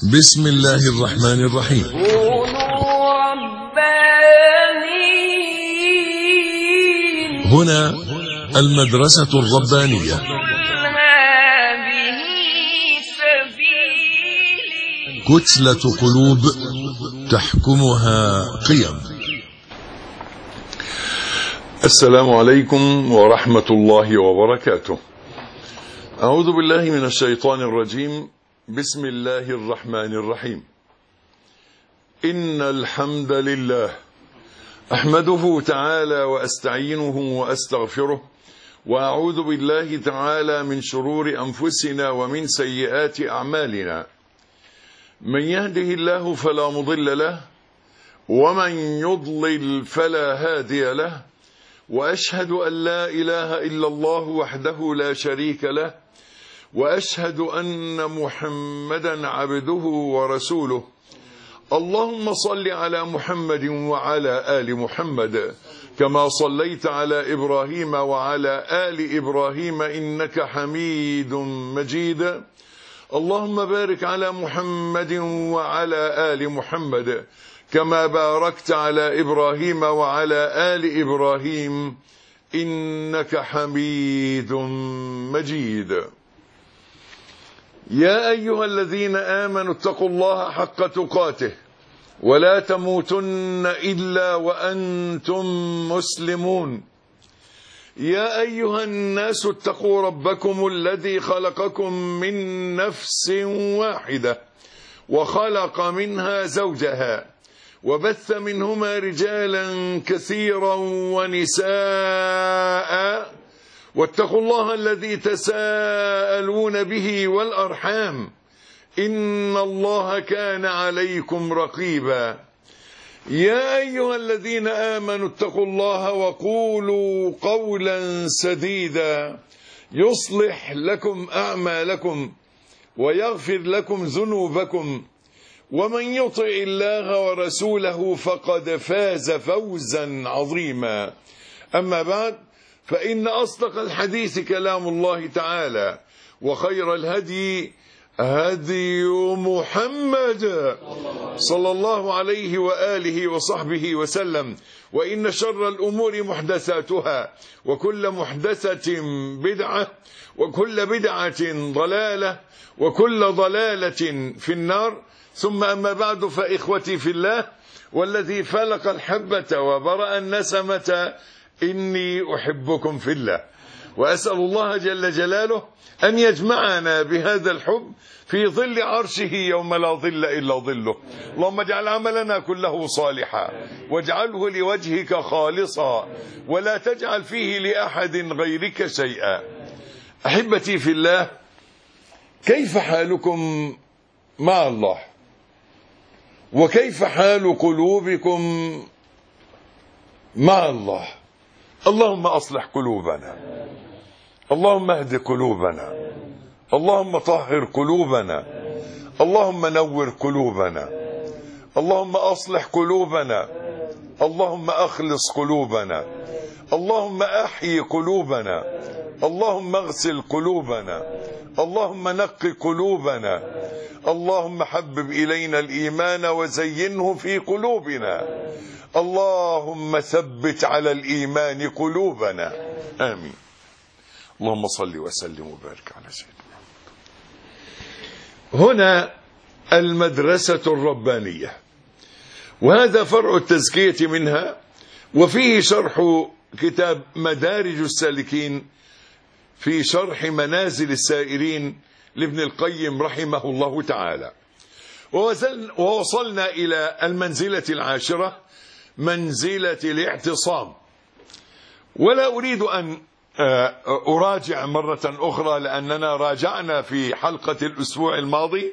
بسم الله الرحمن الرحيم. كونوا ربانيين. هنا المدرسة الربانية. هذه سبيلي. كتلة قلوب تحكمها قيم. السلام عليكم ورحمة الله وبركاته. أعوذ بالله من الشيطان الرجيم. بسم الله الرحمن الرحيم. إن الحمد لله أحمده تعالى وأستعينه وأستغفره، وأعوذ بالله تعالى من شرور أنفسنا ومن سيئات أعمالنا. من يهده الله فلا مضل له، ومن يضلل فلا هادي له، وأشهد أن لا إله إلا الله وحده لا شريك له، وأشهد أن محمدا عبده ورسوله. اللهم صل على محمد وعلى آل محمد كما صليت على إبراهيم وعلى آل إبراهيم إنك حميد مجيد. اللهم بارك على محمد وعلى آل محمد كما باركت على إبراهيم وعلى آل إبراهيم إنك حميد مجيد. يا أيها الذين آمنوا اتقوا الله حق تقاته ولا تموتن إلا وأنتم مسلمون. يا أيها الناس اتقوا ربكم الذي خلقكم من نفس واحدة وخلق منها زوجها وبث منهما رجالا كثيرا ونساء، واتقوا الله الذي تساءلون به والأرحام إن الله كان عليكم رقيبا. يا أيها الذين آمنوا اتقوا الله وقولوا قولا سديدا يصلح لكم أعمالكم ويغفر لكم ذنوبكم، ومن يطع الله ورسوله فقد فاز فوزا عظيما. أما بعد، فإن أصدق الحديث كلام الله تعالى، وخير الهدي هدي محمد صلى الله عليه وآله وصحبه وسلم، وإن شر الأمور محدثاتها، وكل محدثة بدعة، وكل بدعة ضلالة، وكل ضلالة في النار. ثم أما بعد، فإخوتي في الله، والذي فلق الحبة وبرأ النسمة، إني أحبكم في الله، وأسأل الله جل جلاله أن يجمعنا بهذا الحب في ظل عرشه يوم لا ظل إلا ظله. اللهم اجعل عملنا كله صالحا، واجعله لوجهك خالصا، ولا تجعل فيه لأحد غيرك شيئا. أحبتي في الله، كيف حالكم مع الله؟ وكيف حال قلوبكم مع الله؟ اللهم أصلح قلوبنا، اللهم اهد قلوبنا، اللهم طهر قلوبنا، اللهم نور قلوبنا، اللهم أصلح قلوبنا، اللهم أخلص قلوبنا، اللهم أحيي قلوبنا، اللهم اغسل قلوبنا، اللهم نقي قلوبنا، اللهم حبب إلينا الإيمان وزينه في قلوبنا، اللهم ثبت على الإيمان قلوبنا، آمين. اللهم صل وسلم وبارك على سيدنا. هنا المدرسة الربانية، وهذا فرع التزكية منها، وفيه شرح كتاب مدارج السالكين في شرح منازل السائرين لابن القيم رحمه الله تعالى. ووصلنا إلى المنزلة العاشرة، منزلة الاعتصام. ولا أريد أن أراجع مرة أخرى، لأننا راجعنا في حلقة الأسبوع الماضي،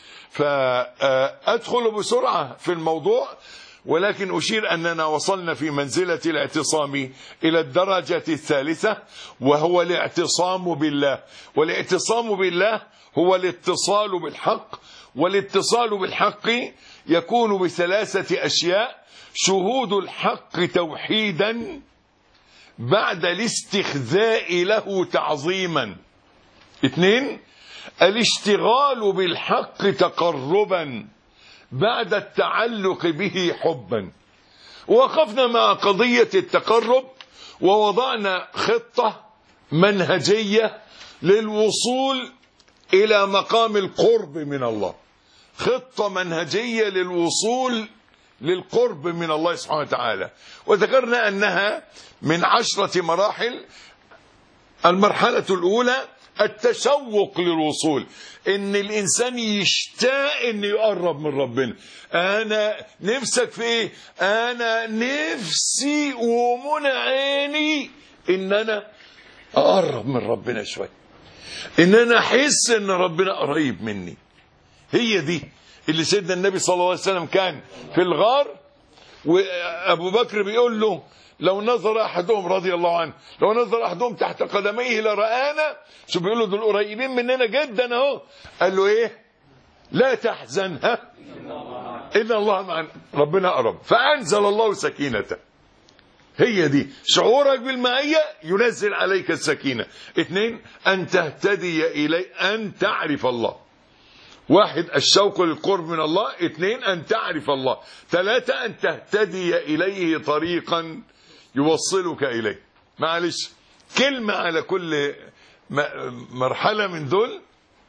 فأدخل بسرعة في الموضوع، ولكن أشير أننا وصلنا في منزلة الاعتصام إلى الدرجة الثالثة، وهو الاعتصام بالله. والاعتصام بالله هو الاتصال بالحق، والاتصال بالحق يكون بثلاثة أشياء: شهود الحق توحيدا بعد الاستخذاء له تعظيما. 2، الاشتغال بالحق تقربا بعد التعلق به حبا. وقفنا مع قضية التقرب ووضعنا خطة منهجية للوصول إلى مقام القرب من الله، خطة منهجية للوصول للقرب من الله سبحانه وتعالى. وذكرنا أنها من 10 مراحل. المرحلة الأولى التشوق للوصول، ان الانسان يشتاق ان يقرب من ربنا. انا نفسك في ايه؟ انا نفسي ومنى عيني ان انا اقرب من ربنا شويه، ان انا احس ان ربنا قريب مني. هي دي اللي سيدنا النبي صلى الله عليه وسلم كان في الغار، وابو بكر بيقول له لو نظر احدهم رضي الله عنه، لو نظر احدهم تحت قدميه لرآنا. شو بيقول له؟ دول قريبين مننا جدا اهو. قال له ايه؟ لا تحزن، ها ان الله معنا، ربنا قرب. فانزل الله سكينته. هي دي شعورك بالمعية ينزل عليك السكينة. 2 ان تهتدي الي، ان تعرف الله. 1 الشوق للقرب من الله. 2 ان تعرف الله. 3 ان تهتدي اليه طريقا يوصلك إليه. معلش كلمة على كل مرحلة من دول.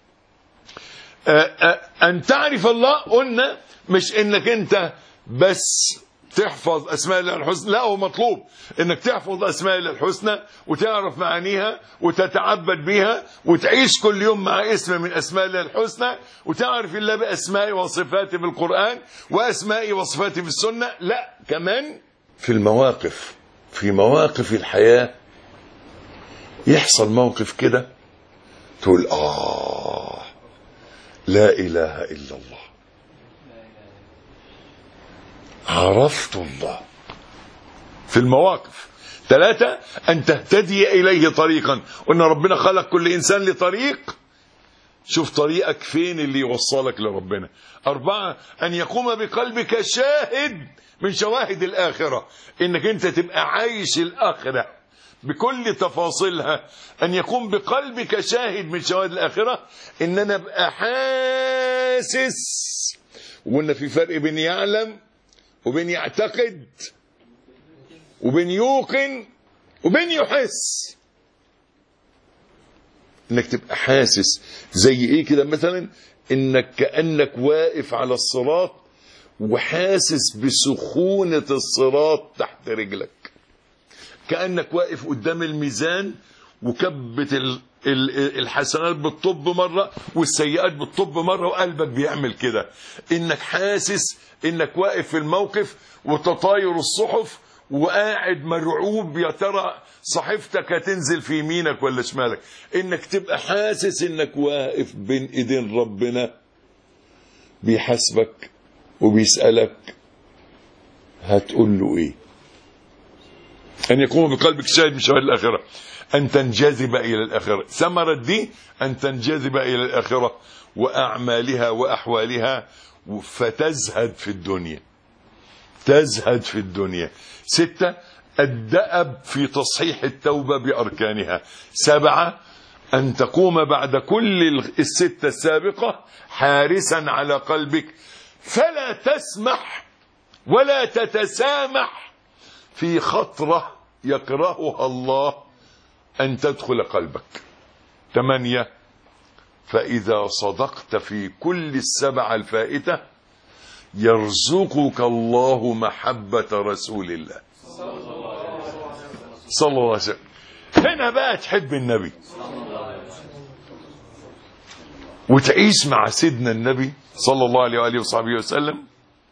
أن تعرف الله قلنا مش إنك أنت بس تحفظ أسماء الله الحسنى، لا، هو مطلوب إنك تحفظ أسماء الله الحسنى وتعرف معانيها وتتعبد بها وتعيش كل يوم مع اسم من أسماء الله الحسنى وتعرف الله بأسمائه وصفاته بالقرآن وأسمائه وصفاته بالسنة. لا، كمان في المواقف، في مواقف الحياة يحصل موقف كده تقول لا إله إلا الله، عرفت الله. في المواقف. 3 أن تهتدي إليه طريقا، وأن ربنا خلق كل إنسان لطريق، شوف طريقك فين اللي يوصلك لربنا. 4 أن يقوم بقلبك شاهد من شواهد الآخرة، إنك أنت تبقى عايش الآخرة بكل تفاصيلها. أن يقوم بقلبك شاهد من شواهد الآخرة، إن أنا أبقى حاسس. وإن في فرق بين يعلم وبين يعتقد وبين يوقن وبين يحس. إنك تبقى حاسس زي إيه كده؟ مثلا إنك كأنك واقف على الصراط وحاسس بسخونة الصراط تحت رجلك، كأنك واقف قدام الميزان وكبة الحسنات بالطب مرة والسيئات بالطب مرة وقلبك بيعمل كده. إنك حاسس إنك واقف في الموقف وتطاير الصحف وقاعد مرعوب يا ترى صحيفتك هتنزل في يمينك ولا شمالك. إنك تبقى حاسس إنك واقف بين إيدين ربنا بيحاسبك وبيسألك هتقول له ايه. ان يقوم بقلبك شاهد من شواهد الاخره، ان تنجذب الى الاخره. ثمرة دي ان تنجذب الى الاخره واعمالها واحوالها، فتزهد في الدنيا، تزهد في الدنيا. 6 الدأب في تصحيح التوبة بأركانها. 7 أن تقوم بعد كل 6 السابقة حارسا على قلبك، فلا تسمح ولا تتسامح في خطرة يكرهها الله أن تدخل قلبك. 8 فإذا صدقت في كل 7 الفائتة يرزقك الله محبة رسول الله صلى الله عليه وسلم. هنا بقى تحب النبي وتعيش مع سيدنا النبي صلى الله عليه وآله وصحبه وسلم.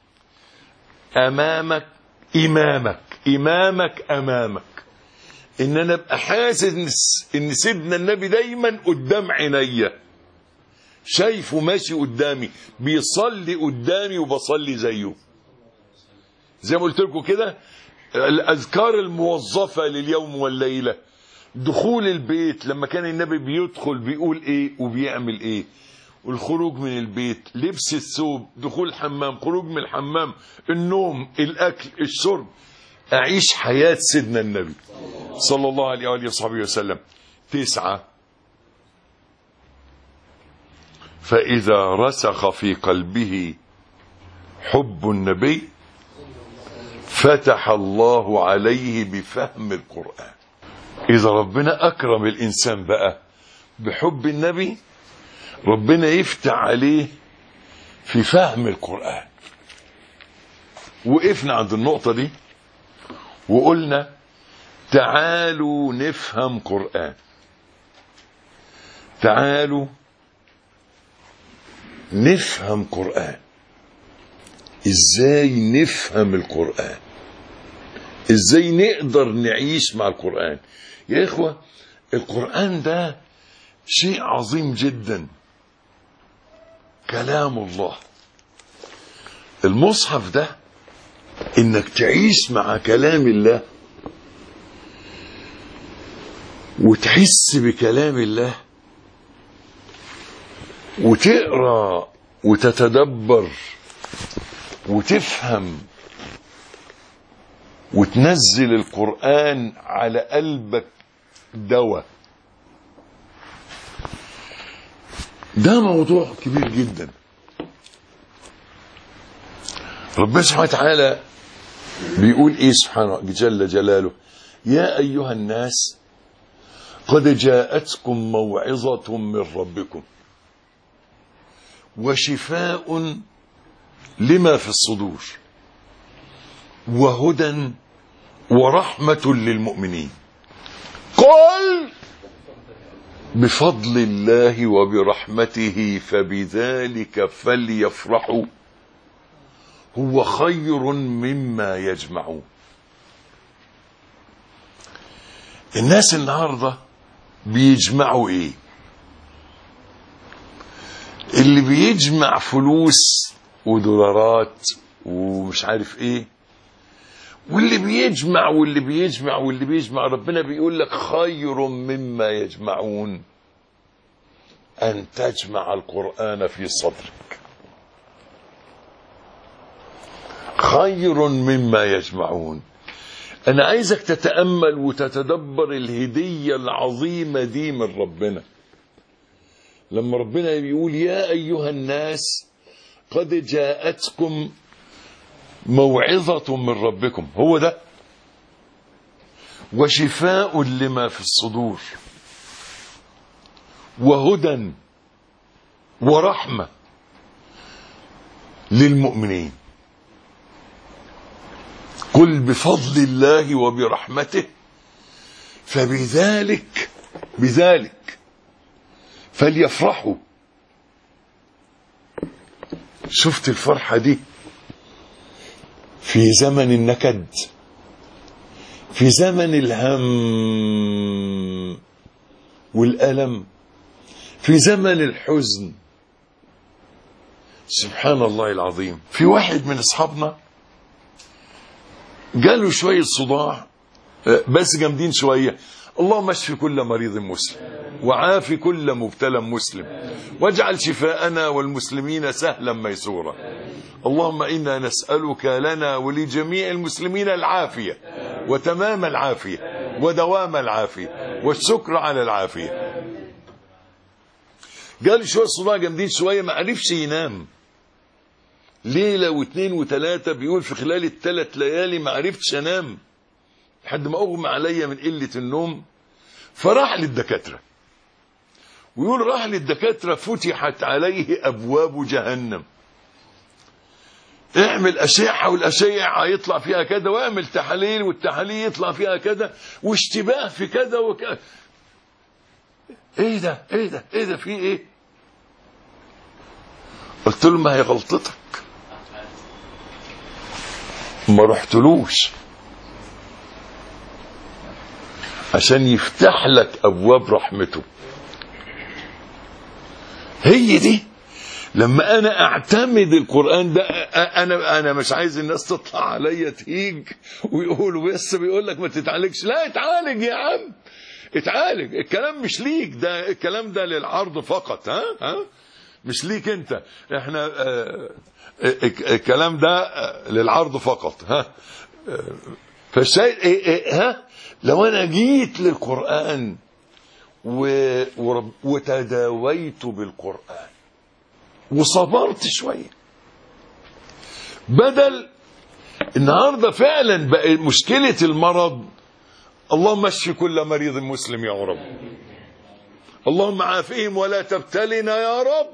أمامك إمامك أمامك، إن أنا أبقى حاسس إن سيدنا النبي دايما قدام عينيا، شايفه ماشي قدامي، بيصلي قدامي وبصلي زيه. زي ما قلت لكم كده، الأذكار الموظفة لليوم والليلة، دخول البيت لما كان النبي بيدخل بيقول إيه وبيعمل إيه، والخروج من البيت، لبس الثوب، دخول الحمام، خروج من الحمام، النوم، الأكل، الشرب. أعيش حياة سيدنا النبي صلى الله عليه وآله وصحبه وسلم. 9 فإذا رسخ في قلبه حب النبي فتح الله عليه بفهم القرآن. إذا ربنا أكرم الإنسان بقى بحب النبي، ربنا يفتح عليه في فهم القرآن. وقفنا عند النقطة دي وقلنا تعالوا نفهم قرآن. تعالوا نفهم قرآن. ازاي نفهم القرآن؟ ازاي نقدر نعيش مع القرآن؟ يا إخوة، القرآن ده شيء عظيم جدا، كلام الله. المصحف ده انك تعيش مع كلام الله وتحس بكلام الله وتقرأ وتتدبر وتفهم وتنزل القرآن على قلبك دواء. ده موضوع كبير جدا. ربنا سبحانه وتعالى بيقول ايه سبحانه جل جلاله؟ يا ايها الناس قد جاءتكم موعظة من ربكم وشفاء لما في الصدور وهدى ورحمة للمؤمنين. قل بفضل الله وبرحمته فبذلك فليفرحوا هو خير مما يجمعون. الناس النهاردة بيجمعوا ايه؟ اللي بيجمع فلوس ودولارات ومش عارف ايه، واللي بيجمع واللي بيجمع واللي بيجمع. ربنا بيقول لك خير مما يجمعون أن تجمع القرآن في صدرك. خير مما يجمعون. أنا عايزك تتأمل وتتدبر الهدية العظيمة دي من ربنا. لما ربنا بيقول يا أيها الناس قد جاءتكم موعظة من ربكم، هو ده، وشفاء لما في الصدور وهدى ورحمة للمؤمنين. قل بفضل الله وبرحمته فبذلك فليفرحوا. شفت الفرحة دي في زمن النكد، في زمن الهم والألم، في زمن الحزن. سبحان الله العظيم. في واحد من أصحابنا جاله شوية صداع بس جامدين شوية. اللهم اشف كل مريض مسلم وعافي كل مبتلى مسلم واجعل شفاءنا والمسلمين سهلا ميسورا. اللهم إنا نسألك لنا ولجميع المسلمين العافية وتمام العافية ودوام العافية والشكر على العافية. قال شوية صداع جامدين شوية، ما عرفش ينام ليلة واثنين وثلاثة. بيقول في خلال الثلاث ليالي ما عرفتش انام لحد ما اغمى عليا من قلة النوم. فراح للدكاترة، ويقول راح للدكاترة فتحت عليه ابواب جهنم. اعمل اشعة والاشعة يطلع فيها كذا، واعمل تحاليل والتحاليل يطلع فيها كذا، واشتباه في كذا وكذا. ايه ده ايه ده ايه ده في ايه؟ قلت له ما هي غلطتك، ما رحتلوش عشان يفتح لك ابواب رحمته. هي دي لما انا اعتمد القرآن ده. انا مش عايز الناس تطلع عليا تهيج ويقولوا بس بيقول لك ما تتعالجش. لا، اتعالج يا عم، اتعالج. الكلام مش ليك، ده الكلام ده للعرض فقط. ها مش ليك انت، احنا الكلام ده للعرض فقط. فالشيء لو انا جيت للقرآن وتداويت بالقرآن وصبرت شوية. بدل النهاردة فعلا بقى مشكلة المرض، اللهم اشف كل مريض مسلم يا رب، اللهم عافهم ولا تبتلنا يا رب.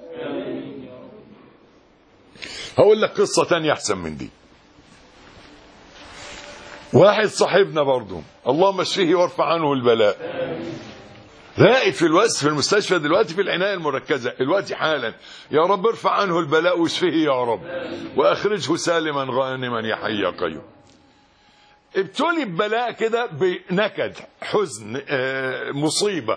هقول لك قصة تانية احسن من دي. واحد صاحبنا برضو، اللهم اشفيه وارفع عنه البلاء، راقد في الوقت في المستشفى دلوقتي في العناية المركزة دلوقتي حالا، يا رب ارفع عنه البلاء واشفيه يا رب واخرجه سالما غانما يا حي يا قيوم. ابتلي ببلاء كده، بنكد، حزن، مصيبة،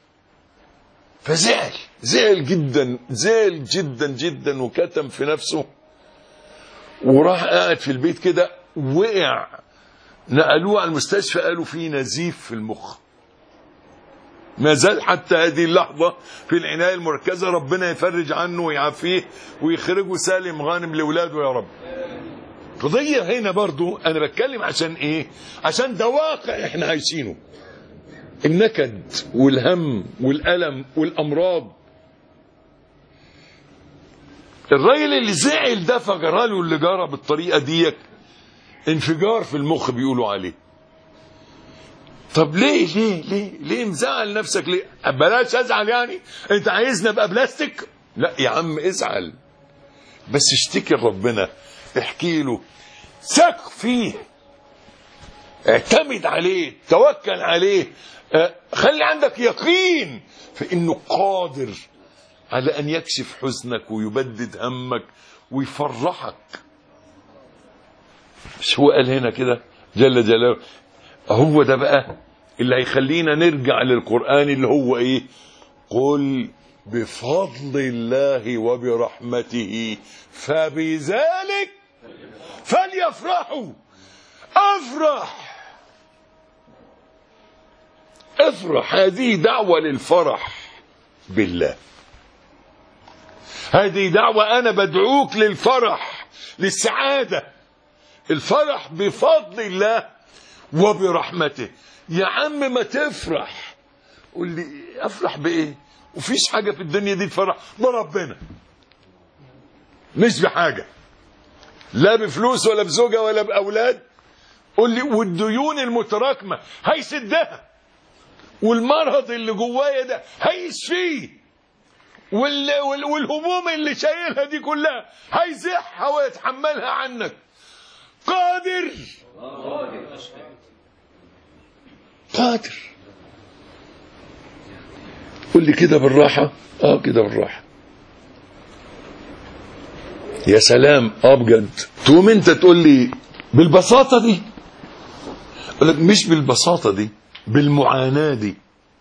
فزعل جدا، زعل جدا جدا، وكتم في نفسه وراح قاعد في البيت كده، وقع، نقلوه على المستشفى، قالوا فيه نزيف في المخ، ما زال حتى هذه اللحظة في العناية المركزة، ربنا يفرج عنه ويعافيه ويخرجه سالم غانم لأولاده يا رب. قضية هنا برضو أنا بتكلم عشان إيه؟ عشان ده واقع إحنا عايشينه، النكد والهم والألم والأمراض. الراجل اللي زعل ده فجراله اللي جرى بالطريقة ديك انفجار في المخ بيقولوا عليه. طب ليه مزعل نفسك ليه؟ بلاش ازعل، يعني انت عايزني ابقى بلاستيك؟ لا يا عم ازعل، بس اشتكي لربنا، احكي له، ثق فيه، اعتمد عليه، توكل عليه، خلي عندك يقين في انه قادر على ان يكشف حزنك ويبدد همك ويفرحك. مش هو قال هنا كده جل جلاله؟ هو ده بقى اللي هيخلينا نرجع للقرآن اللي هو ايه؟ قل بفضل الله وبرحمته فبذلك فليفرحوا. افرح، هذه دعوة للفرح بالله، هذه دعوة أنا بدعوك للفرح، للسعادة، الفرح بفضل الله وبرحمته. يا عم ما تفرح، قول لي افرح بايه؟ وفيش حاجة في الدنيا دي تفرح بربنا، مش بحاجة، لا بفلوس ولا بزوجة ولا بأولاد. قول لي والديون المتراكمة هيسدها، والمرض اللي جوايا ده هيشفيه، والهموم اللي شايلها دي كلها هيزحها ويتحملها عنك. قادر. قول لي كده بالراحة، كده بالراحة، يا سلام، بجد. تقوم انت تقول لي بالبساطة دي؟ اقول لك مش بالبساطة دي، بالمعاناة دي.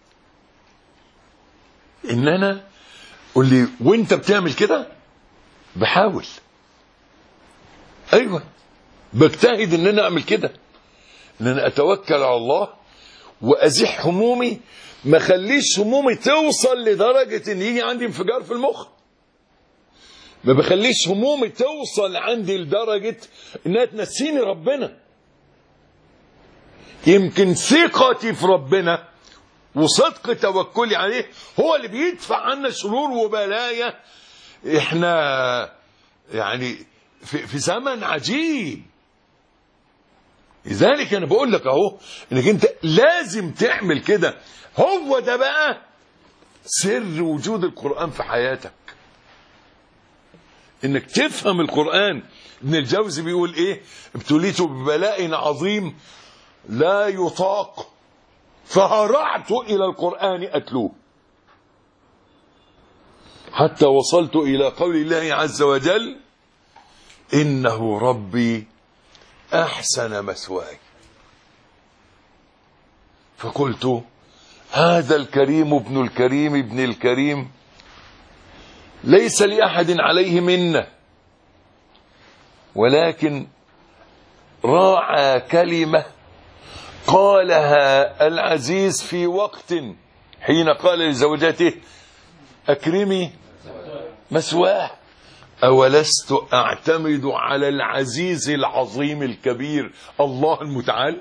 ان انا قول لي وانت بتعمل كده بحاول، ايوه بجتهد ان انا اعمل كده، ان انا اتوكل على الله وازح همومي، ما خليش همومي توصل لدرجة ان يجي عندي انفجار في المخ، ما بخليش همومي توصل عندي لدرجة انها تنسيني ربنا. يمكن ثقتي في ربنا وصدق توكلي عليه هو اللي بيدفع عنا شرور وبلايا. احنا يعني في زمن عجيب، لذلك انا بقول لك اهو انك انت لازم تعمل كده. هو ده بقى سر وجود القرآن في حياتك، انك تفهم القرآن. ابن الجوزي بيقول ايه؟ ابتليت ببلاء عظيم لا يطاق فهرعت الى القرآن اتلوه حتى وصلت الى قول الله عز وجل انه ربي احسن مثواي. فقلت هذا الكريم ابن الكريم ابن الكريم ليس لأحد عليه منة، ولكن راعى كلمة قالها العزيز في وقت حين قال لزوجته أكرمي مثواه. أولست أعتمد على العزيز العظيم الكبير الله المتعال؟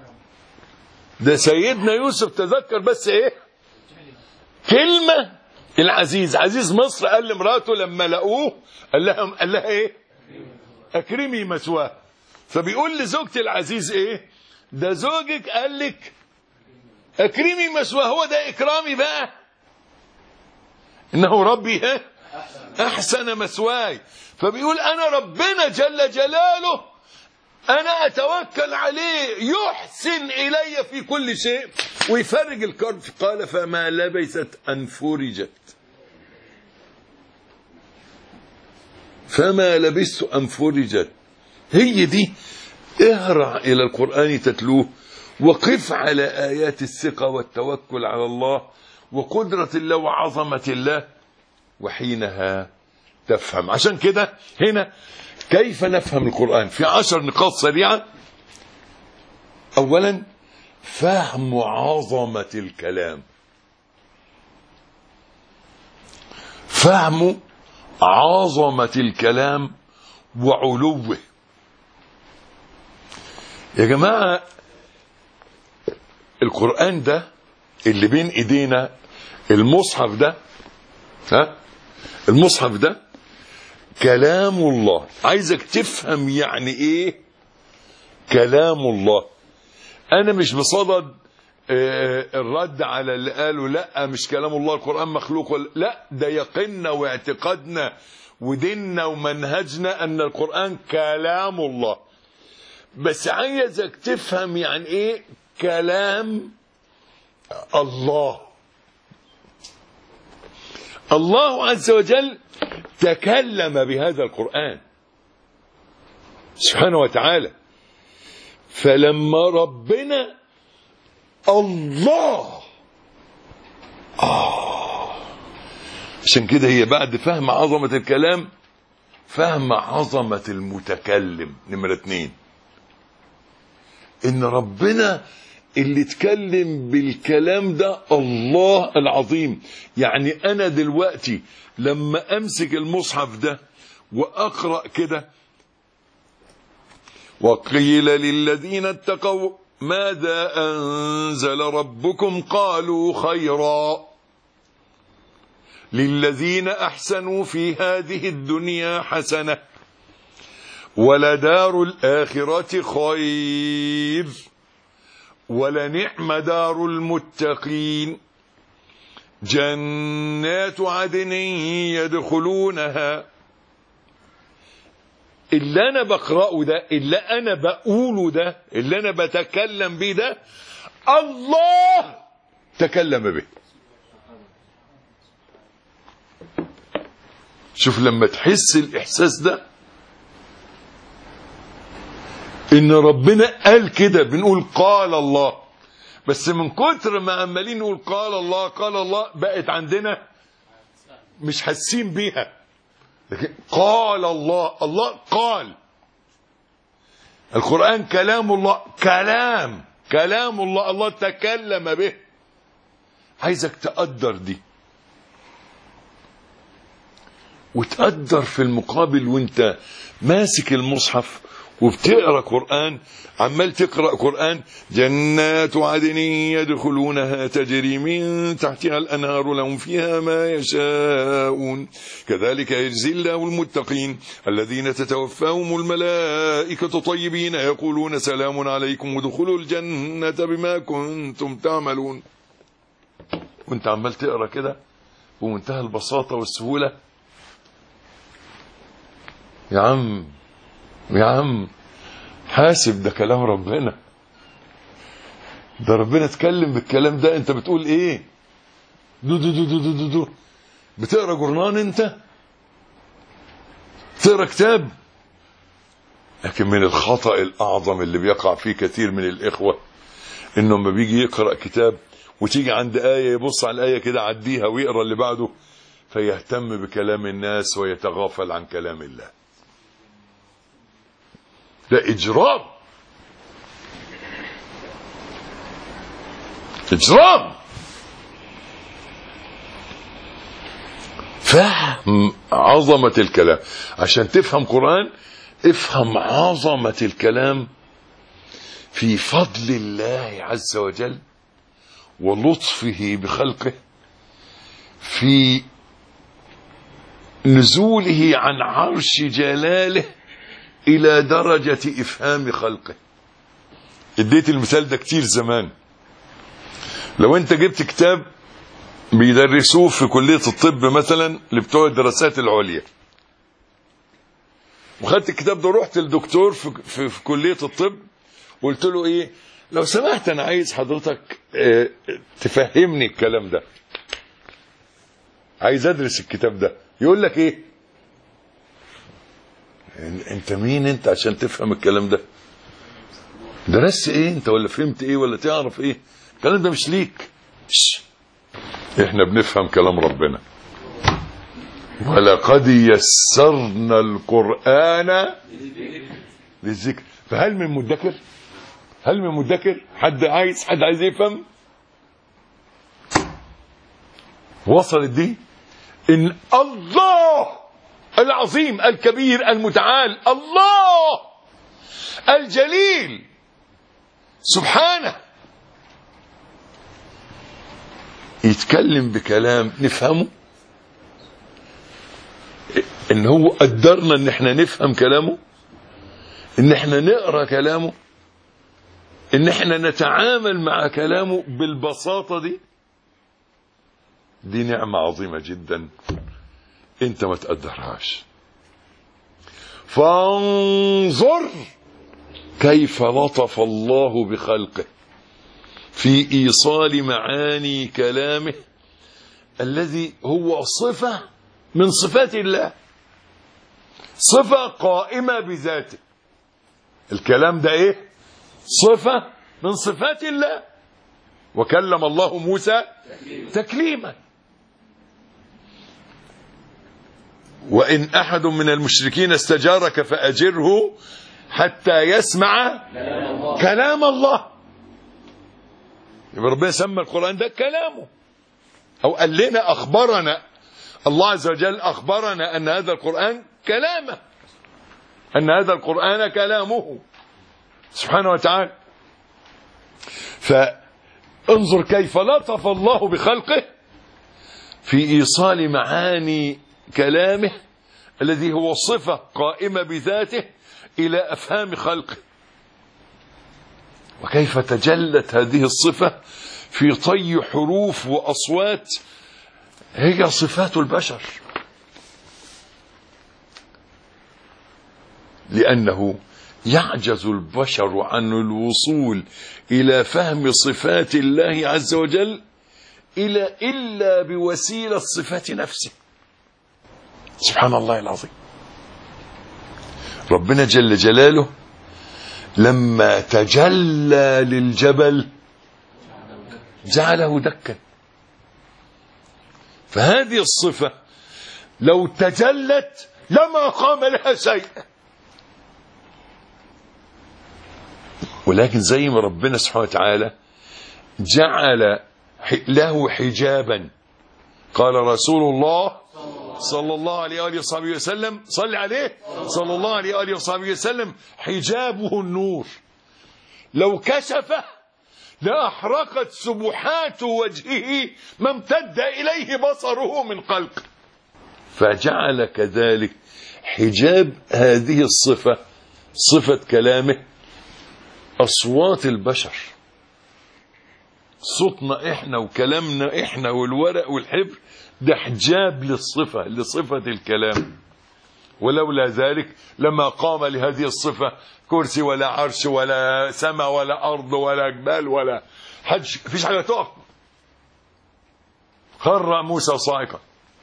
ده سيدنا يوسف تذكر بس ايه؟ كلمة العزيز، عزيز مصر، قال لمراته لما لقوه قال لها ايه؟ اكرمي مثواه. فبيقول لزوجتي العزيز ايه؟ ده زوجك قال لك اكرمي مثواه، هو ده اكرامي بقى؟ انه ربي احسن مثواي. فبيقول انا ربنا جل جلاله انا اتوكل عليه يحسن الي في كل شيء ويفرج الكرب. قال فما لبثت ان فرجت، فما لبثت ان فرجت. هي دي، اهرع الى القرآن تتلوه، وقف على ايات الثقة والتوكل على الله وقدرة الله وعظمة الله، وحينها تفهم. عشان كده هنا كيف نفهم القرآن في 10 نقاط سريعة. اولا فهم عظمة الكلام، فهم عظمة الكلام وعلوه. يا جماعة القرآن ده اللي بين ايدينا، المصحف ده، المصحف ده كلام الله. عايزك تفهم يعني ايه كلام الله. انا مش بصدد الرد على اللي قالوا لا مش كلام الله القرآن مخلوق، لا، ده يقيننا واعتقادنا وديننا ومنهجنا ان القرآن كلام الله. بس عايزك تفهم يعني ايه كلام الله. الله عز وجل تكلم بهذا القرآن سبحانه وتعالى. فلما ربنا الله عشان كده هي بعد فهم عظمة الكلام فهم عظمة المتكلم. نمرة 2 ان ربنا اللي اتكلم بالكلام ده الله العظيم. يعني انا دلوقتي لما امسك المصحف ده واقرأ كده وقيل للذين اتقوا ماذا انزل ربكم قالوا خيرا للذين احسنوا في هذه الدنيا حسنة ولدار الآخرة خير ولنعم دار المتقين جنات عدن يدخلونها. اللي انا بقرأه ده، اللي انا بقوله ده، اللي انا بتكلم به ده الله تكلم به. شوف لما تحس الاحساس ده ان ربنا قال كده، بنقول قال الله، بس من كتر ما عمالين نقول قال الله قال الله بقت عندنا مش حاسين بيها. لكن قال الله، الله قال. القرآن كلام الله، كلام الله، الله تكلم به. عايزك تقدر دي وتقدر في المقابل وانت ماسك المصحف وبتقرأ قرآن، عمال تقرأ قرآن جنات عدن يدخلونها تجري من تحتها الأنهار لهم فيها ما يشاءون كذلك يجزي الله المتقين الذين تتوفاهم الملائكة طيبين يقولون سلام عليكم ودخلوا الجنة بما كنتم تعملون. وانت عمال تقرأ كده بمنتهى البساطة والسهولة. يا عم حاسب، ده كلام ربنا، ده ربنا اتكلم بالكلام ده. انت بتقول ايه؟ دو دو دو دو دو دو دو. بتقرا جورنان؟ انت بتقرا كتاب؟ لكن من الخطأ الاعظم اللي بيقع فيه كثير من الاخوة انه لما بيجي يقرا كتاب وتيجي عند آية يبص على الآية كده عديها ويقرا اللي بعده، فيهتم بكلام الناس ويتغافل عن كلام الله. ده إجرام، إجرام. فهم عظمة الكلام. عشان تفهم قرآن افهم عظمة الكلام في فضل الله عز وجل ولطفه بخلقه، في نزوله عن عرش جلاله إلى درجة إفهام خلقه. اديت المثال ده كتير زمان. لو انت جبت كتاب بيدرسوه في كلية الطب مثلا لبتوع الدراسات العليا، وخدت الكتاب ده ورحت للدكتور في كلية الطب وقلت له ايه لو سمحت انا عايز حضرتك تفهمني الكلام ده، عايز ادرس الكتاب ده، يقول لك ايه انت مين انت عشان تفهم الكلام ده؟ درست ايه انت ولا فهمت ايه ولا تعرف ايه؟ الكلام ده مش ليك. احنا بنفهم كلام ربنا. ولقد يسرنا القرآن للذكر فهل من مدكر؟ هل من مدكر؟ حد عايز يفهم؟ وصلت دي ان الله العظيم الكبير المتعال، الله الجليل سبحانه يتكلم بكلام نفهمه، ان هو قدرنا ان احنا نفهم كلامه، ان احنا نقرأ كلامه، ان احنا نتعامل مع كلامه بالبساطة دي نعمة عظيمة جدا انت ما تقدرهاش. فانظر كيف لطف الله بخلقه في إيصال معاني كلامه الذي هو صفة من صفات الله، صفة قائمة بذاته. الكلام ده ايه؟ صفة من صفات الله. وكلم الله موسى تكليما. وإن أحد من المشركين استجارك فأجره حتى يسمع كلام الله. يبقى ربنا سمى القرآن ده كلامه، أو قال لنا أخبرنا الله عز وجل أخبرنا أن هذا القرآن كلامه، أن هذا القرآن كلامه سبحانه وتعالى. فانظر كيف لطف الله بخلقه في إيصال معاني كلامه الذي هو صفة قائمة بذاته إلى أفهام خلقه، وكيف تجلت هذه الصفة في طي حروف وأصوات هي صفات البشر، لأنه يعجز البشر عن الوصول إلى فهم صفات الله عز وجل إلا بوسيلة صفات نفسه. سبحان الله العظيم. ربنا جل جلاله لما تجلى للجبل جعله دكا، فهذه الصفة لو تجلت لما قام لها شيء، ولكن زي ما ربنا سبحانه وتعالى جعل له حجابا. قال رسول الله صلى الله عليه وآله وصحبه وسلم، صل عليه صلى الله عليه وآله وصحبه وسلم، حجابه النور، لو كشفه لأحرقت سبحات وجهه ما امتد إليه بصره من خلق. فجعل كذلك حجاب هذه الصفة، صفة كلامه، أصوات البشر، صوتنا إحنا وكلامنا إحنا والورق والحبر، ده حجاب لصفة الكلام. ولولا ذلك لما قام لهذه الصفة كرسي ولا عرش ولا سماء ولا أرض ولا جبال ولا حج، فيش حاجة تقف. خر موسى صاعقا.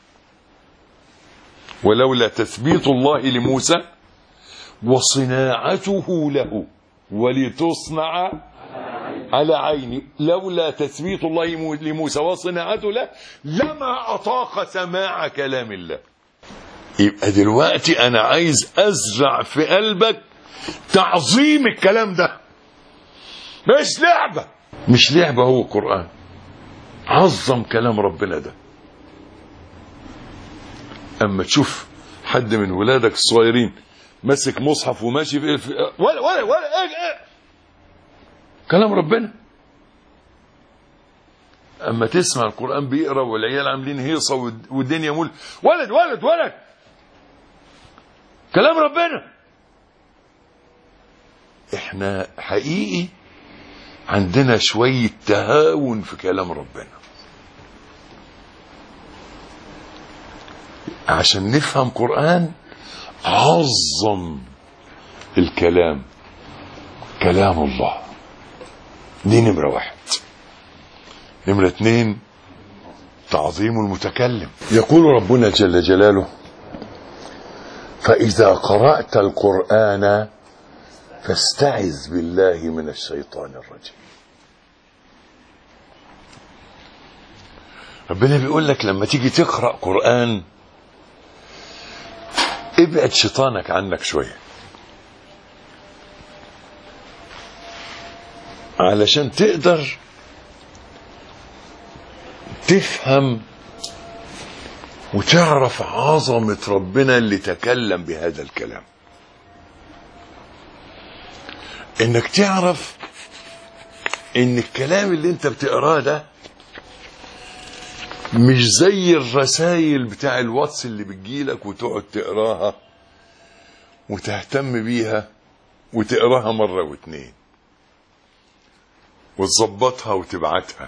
ولولا تثبيت الله لموسى وصناعته له ولتصنع على عيني، لولا تثبيت الله لموسى وصناعته له لما أطاق سماع كلام الله. يبقى دلوقتي أنا عايز أزرع في قلبك تعظيم الكلام ده، مش لعبة، هو القرآن. عظم كلام ربنا ده. أما تشوف حد من ولادك الصغيرين مسك مصحف وماشي في ولا كلام ربنا، اما تسمع القرآن بيقرأ والعيال عاملين هيصة والدنيا مول، ولد ولد ولد، كلام ربنا. احنا حقيقي عندنا شوية تهاون في كلام ربنا. عشان نفهم قرآن عظم الكلام، كلام الله. دي نمرة 1. نمرة 2 تعظيم المتكلم. يقول ربنا جل جلاله: فإذا قرأت القرآن فاستعذ بالله من الشيطان الرجيم. ربنا بيقول لك لما تيجي تقرأ قرآن ابعد شيطانك عنك شوية، علشان تقدر تفهم وتعرف عظمة ربنا اللي تكلم بهذا الكلام. انك تعرف ان الكلام اللي انت بتقراه ده مش زي الرسائل بتاع الواتس اللي بتجيلك وتقعد تقراها وتهتم بيها وتقراها مرة واتنين وتظبطها وتبعتها.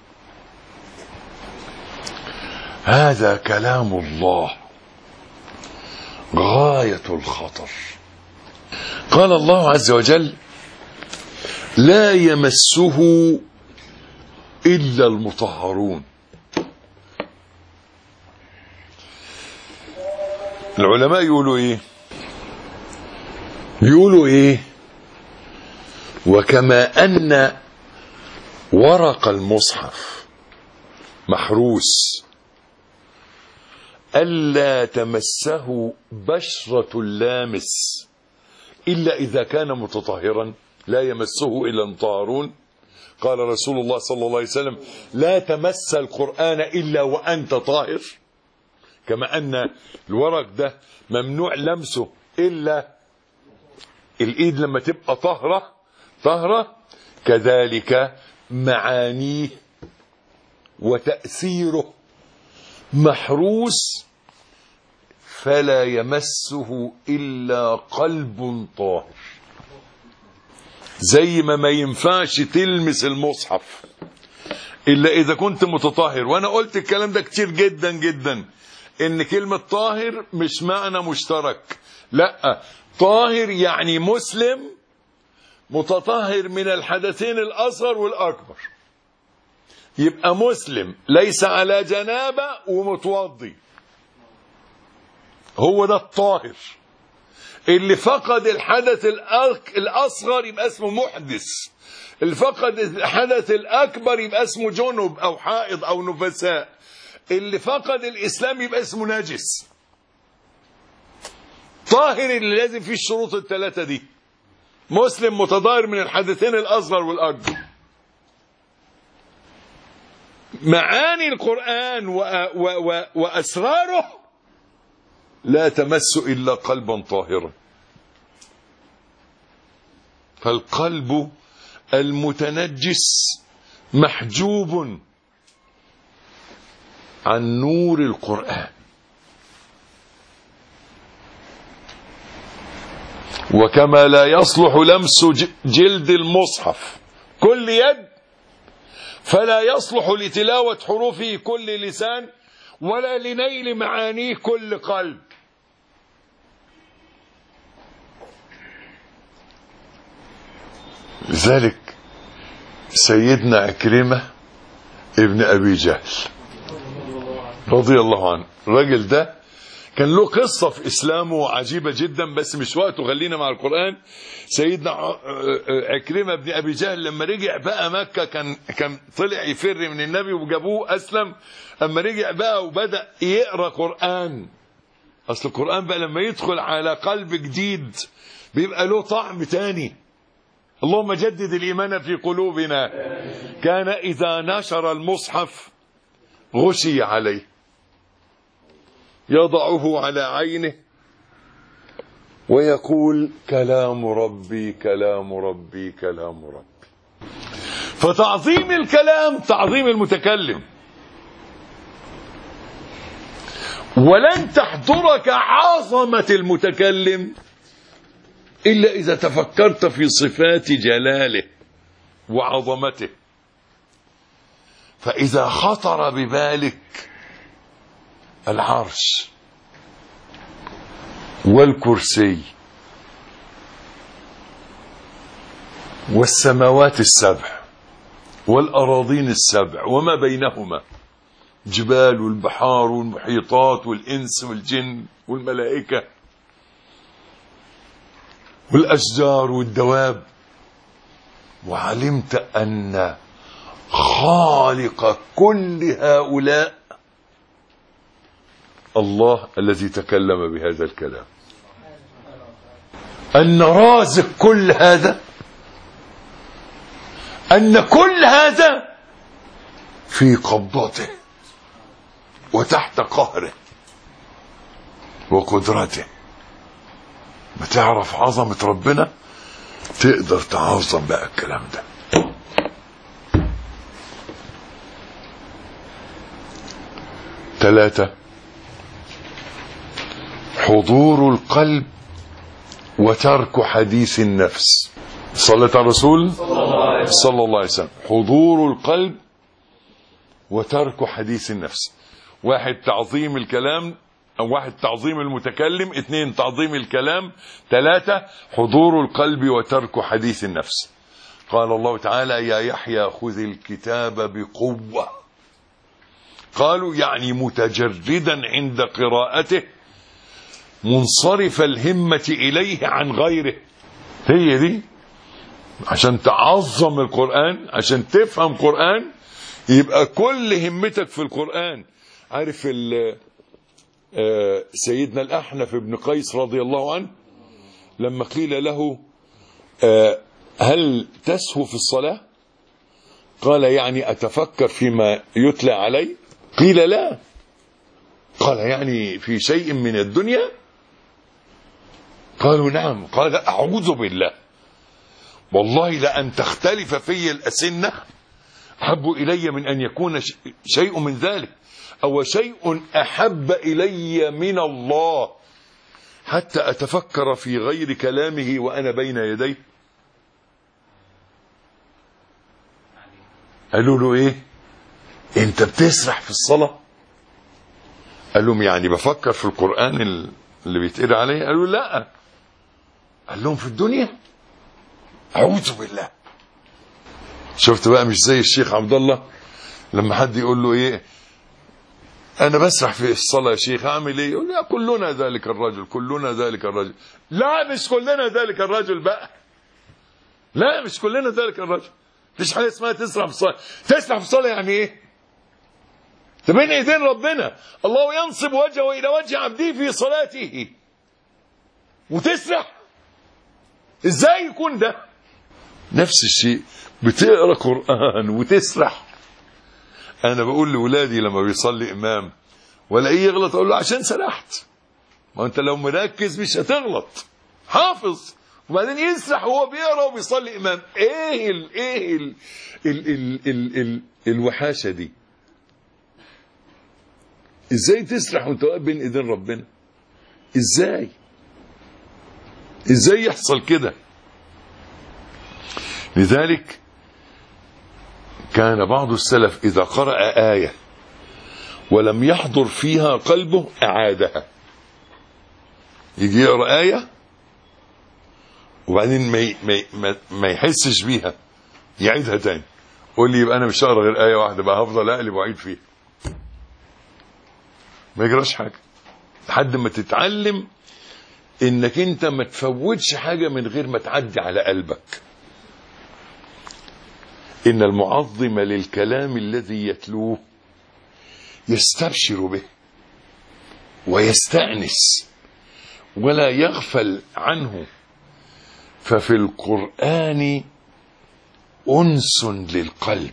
هذا كلام الله غاية الخطر. قال الله عز وجل: لا يمسه إلا المطهرون. العلماء يقولوا ايه؟ وكما أن ورق المصحف محروس ألا تمسه بشرة اللامس إلا إذا كان متطهرا، لا يمسه إلا المطهرون. قال رسول الله صلى الله عليه وسلم: لا تمس القرآن إلا وأنت طاهر. كما أن الورق ده ممنوع لمسه إلا الإيد لما تبقى طهرة، كذلك معانيه وتأثيره محروس، فلا يمسه إلا قلب طاهر. زي ما ينفعش تلمس المصحف إلا إذا كنت متطهر. وأنا قلت الكلام ده كتير جدا جدا، إن كلمة طاهر مش معنى مشترك، لا، طاهر يعني مسلم متطهر من الحدثين الأصغر والأكبر. يبقى مسلم ليس على جنابة ومتوضي، هو ده الطاهر. اللي فقد الحدث الأصغر يبقى اسمه محدث، اللي فقد الحدث الأكبر يبقى اسمه جنب أو حائض أو نفساء، اللي فقد الإسلام يبقى اسمه نجس. طاهر اللي لازم فيه الشروط الثلاثة دي، مسلم متطهر من الحدثين الأصغر والأكبر. معاني القرآن وأسراره لا تمس إلا قلبا طاهرا. فالقلب المتنجس محجوب عن نور القرآن. وكما لا يصلح لمس جلد المصحف كل يد، فلا يصلح لتلاوة حروفه كل لسان، ولا لنيل معانيه كل قلب. لذلك سيدنا عكرمة ابن أبي جهل رضي الله عنه، الراجل ده كان له قصة في إسلامه عجيبة جدا، بس مش وقته، خلينا مع القرآن. سيدنا عكرمة ابن أبي جهل لما رجع بقى مكة كان طلع يفر من النبي وجابوه أسلم. أما رجع بقى وبدأ يقرأ قرآن، أصل القرآن بقى لما يدخل على قلب جديد بيبقى له طعم تاني. اللهم جدد الإيمان في قلوبنا. كان إذا نشر المصحف غشي عليه، يضعه على عينه ويقول: كلام ربي كلام ربي كلام ربي. فتعظيم الكلام تعظيم المتكلم. ولن تحضرك عظمة المتكلم إلا إذا تفكرت في صفات جلاله وعظمته. فإذا خطر ببالك العرش والكرسي والسماوات السبع والأراضين السبع وما بينهما، جبال والبحار والمحيطات والإنس والجن والملائكة والأشجار والدواب، وعلمت أن خالق كل هؤلاء الله الذي تكلم بهذا الكلام، أن رازق كل هذا، أن كل هذا في قبضته وتحت قهره وقدرته. ما تعرف عظمة ربنا تقدر تعظم بقى الكلام ده. ثلاثة، حضور القلب وترك حديث النفس. صلى على الرسول صلى الله عليه وسلم. حضور القلب وترك حديث النفس. واحد تعظيم الكلام، أو واحد تعظيم المتكلم، اثنين تعظيم الكلام، ثلاثة حضور القلب وترك حديث النفس. قال الله تعالى: يا يحيى خذ الكتاب بقوة. قالوا يعني متجردا عند قراءته، منصرف الهمة إليه عن غيره. هي دي عشان تعظم القرآن، عشان تفهم قرآن يبقى كل همتك في القرآن. عارف سيدنا الأحنف بن قيس رضي الله عنه لما قيل له هل تسهو في الصلاة؟ قال يعني أتفكر فيما يتلى علي؟ قيل لا. قال يعني في شيء من الدنيا؟ قالوا نعم. قال أعوذ بالله، والله لأن تختلف في الأسنة أحب إلي من أن يكون شيء من ذلك، أو شيء أحب إلي من الله حتى أتفكر في غير كلامه وأنا بين يديه. قالوا له إيه أنت بتسرح في الصلاة؟ قال لهم يعني بفكر في القرآن اللي بيتقرأ عليه؟ قالوا لا. قال لهم في الدنيا؟ أعوذ بالله. شفت بقى؟ مش زي الشيخ عبد الله لما حد يقول له ايه انا بسرح في الصلاة يا شيخ اعمل ايه؟ يقول لا كلنا ذلك الرجل، كلنا ذلك الرجل. لا مش كلنا ذلك الرجل بقى، لا مش كلنا ذلك الرجل. مفيش حاجه اسمها تسرح في الصلاة. تسرح في الصلاة يعني ايه؟ بين ايدين ربنا، الله ينصب وجهه الى وجه عبده في صلاته وتسرح؟ ازاي يكون ده؟ نفس الشيء بتقرأ قرآن وتسرح. أنا بقول لأولادي لما بيصلي إمام ولاقيه يغلط أقول له عشان سرحت. ما أنت لو مركز مش هتغلط، حافظ. وبعدين يسرح وهو بيقرأ وبيصلي إمام. إيه الوحاشة دي؟ إزاي تسرح وأنت واقف بين إيدين ربنا؟ إزاي يحصل كده؟ لذلك كان بعض السلف إذا قرأ آية ولم يحضر فيها قلبه أعادها. يجي يقرأ آية وبعدين ما يحسش بيها يعيدها تاني. قول لي يبقى أنا مش هقرأ غير آية واحدة بقى هفضل أقلب وأعيد فيها، ما يجراش حاجة لحد ما تتعلم إنك أنت ما تفوتش حاجة من غير ما تعدي على قلبك. إن المعظم للكلام الذي يتلوه يستبشر به ويستأنس ولا يغفل عنه، ففي القرآن أنس للقلب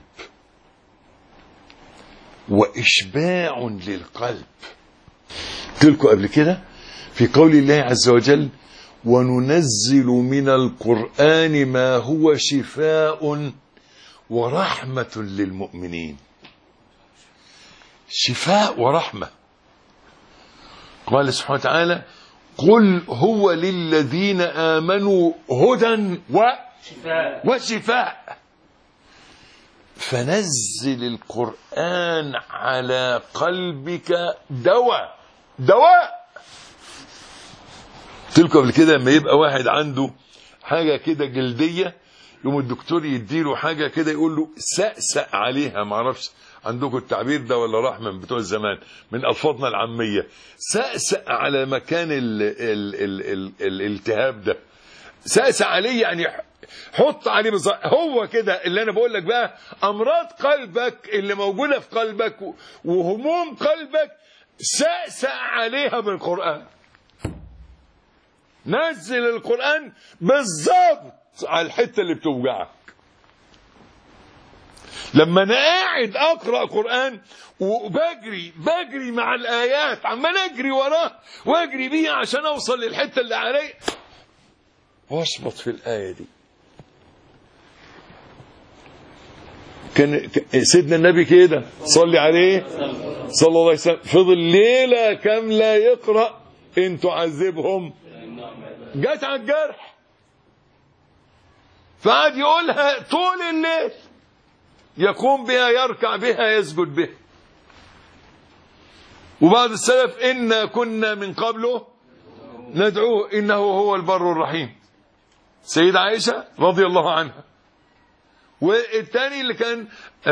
وإشباع للقلب. قلت قبل كده في قول الله عز وجل: وننزل من القرآن ما هو شفاء ورحمة للمؤمنين، شفاء ورحمة. قال سبحانه وتعالى قل هو للذين آمنوا هدى وشفاء. فنزل القرآن على قلبك دواء. قلت لكم قبل كده لما يبقى واحد عنده حاجة كده جلدية، يوم الدكتور يديله حاجة كده يقول له سأسأ عليها، معرفش عندكم التعبير ده ولا راح من بتوع الزمان، من ألفاظنا العامية، سأسأ على مكان الالتهاب ده، سأسأ عليه يعني حط عليه بالظبط. هو كده اللي أنا بقول لك بقى، أمراض قلبك اللي موجودة في قلبك وهموم قلبك سأسأ عليها بالقرآن. نزل القرآن بالظبط على الحتة اللي بتوجعك. لما انا قاعد اقرأ قرآن وبجري مع الآيات، عمال اجري وراه واجري بيها عشان اوصل للحتة اللي علي، واشبط في الآية دي. كان سيدنا النبي كده صلي عليه صلى الله عليه وسلم، فضل ليلة كاملة يقرأ ان تعذبهم جت على الجرح، فقعد يقولها طول الليل، يقوم بها يركع بها يسجد بها. وبعض السلف إنا كنا من قبله ندعوه إنه هو البر الرحيم، سيدة عائشة رضي الله عنها. والثاني اللي كان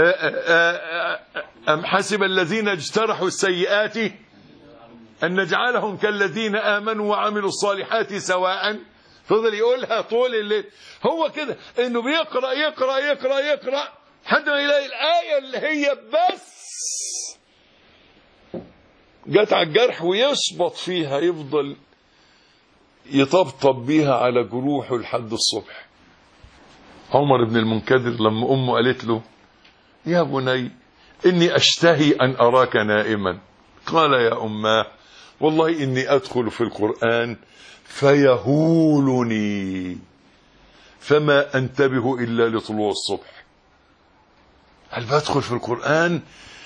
أم حسب الذين اجترحوا السيئات أن نجعلهم كالذين آمنوا وعملوا الصالحات سواء. فضل يقولها طول الليل. هو كده إنه بيقرأ يقرأ يقرأ يقرأ حتى ما يلاقي الآية اللي هي بس جت على الجرح ويشبط فيها، يفضل يطبطب بيها على جروحه لحد الصبح. عمر بن المنكدر لما أمه قالت له يا بني إني أشتهي أن أراك نائما، قال يا أماه والله إني أدخل في القرآن فيهولني فما أنتبه إلا لطلوع الصبح. هل بدخل في القرآن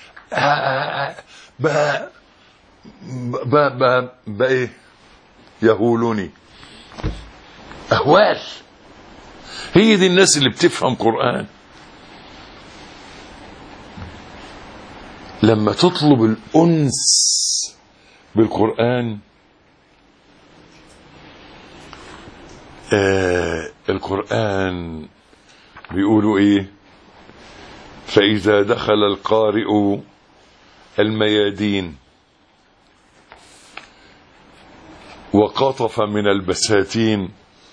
إيه؟ يهولني أهوال. هي دي الناس اللي بتفهم قرآن. لما تطلب الأنس بالقرآن، القرآن بيقولوا ايه؟ فإذا دخل القارئ الميادين وقطف من البساتين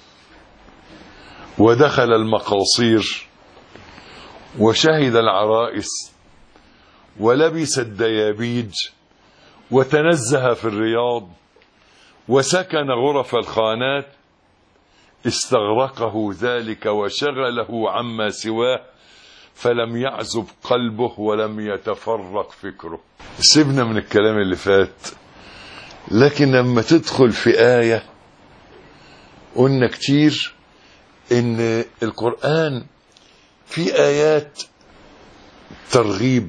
ودخل المقاصير وشهد العرائس ولبس الديابيج وتنزه في الرياض وسكن غرف الخانات، استغرقه ذلك وشغله عما سواه فلم يعزب قلبه ولم يتفرق فكره. سيبنا من الكلام اللي فات، لكن لما تدخل في آية، قلنا كتير ان القرآن في آيات ترغيب،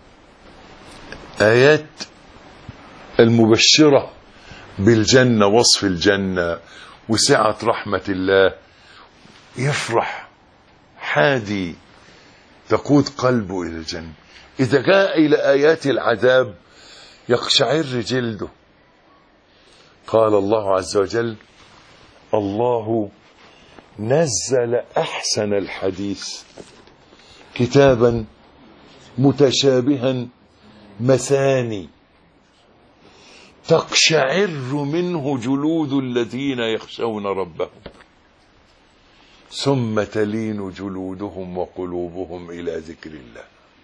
آيات المبشرة بالجنة، وصف الجنة وسعة رحمة الله، يفرح حادي تقود قلبه إلى الجنة. إذا جاء إلى آيات العذاب يقشعر جلده. قال الله عز وجل الله نزل أحسن الحديث كتابا متشابها مثاني تقشعر منه جلود الذين يخشون ربهم ثم تلين جلودهم وقلوبهم إلى ذكر الله.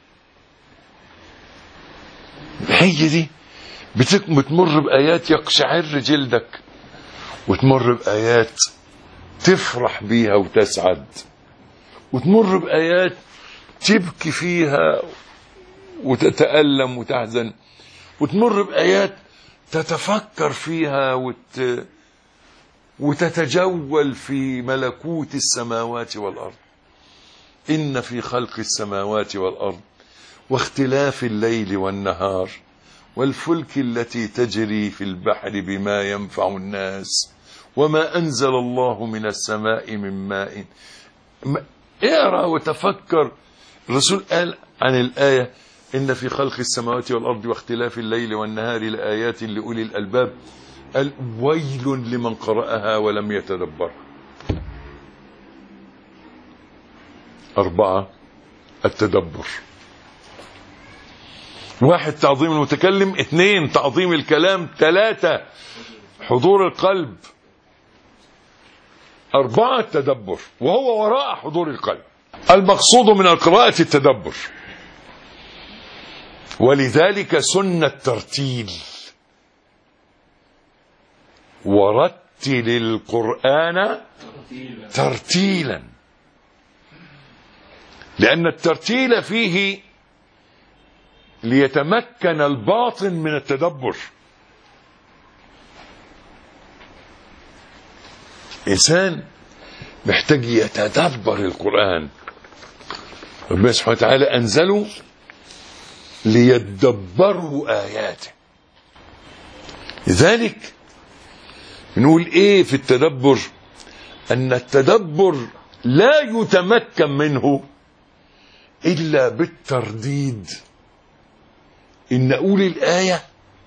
هي دي بتمر بآيات يقشعر جلدك، وتمر بآيات تفرح بيها وتسعد، وتمر بآيات تبكي فيها وتتألم وتحزن، وتمر بآيات تتفكر فيها وتتجول في ملكوت السماوات والأرض. إن في خلق السماوات والأرض واختلاف الليل والنهار والفلك التي تجري في البحر بما ينفع الناس وما أنزل الله من السماء من ماء. اقرأ وتفكر. الرسول قال عن الآية إن في خلق السماوات والأرض واختلاف الليل والنهار لآيات لأولي الألباب، قال ويل لمن قرأها ولم يتدبر. 4 التدبر. 1 تعظيم المتكلم، 2 تعظيم الكلام، 3 حضور القلب، 4 التدبر، وهو وراء حضور القلب. المقصود من القراءة التدبر، ولذلك سن الترتيل. ورتل القرآن ترتيلا، لأن الترتيل فيه ليتمكن الباطن من التدبر. إنسان محتاج يتدبر القرآن. ربنا سبحانه وتعالى أنزله ليدبروا آياته. لذلك نقول إيه في التدبر؟ أن التدبر لا يتمكن منه إلا بالترديد. إن أقول الآية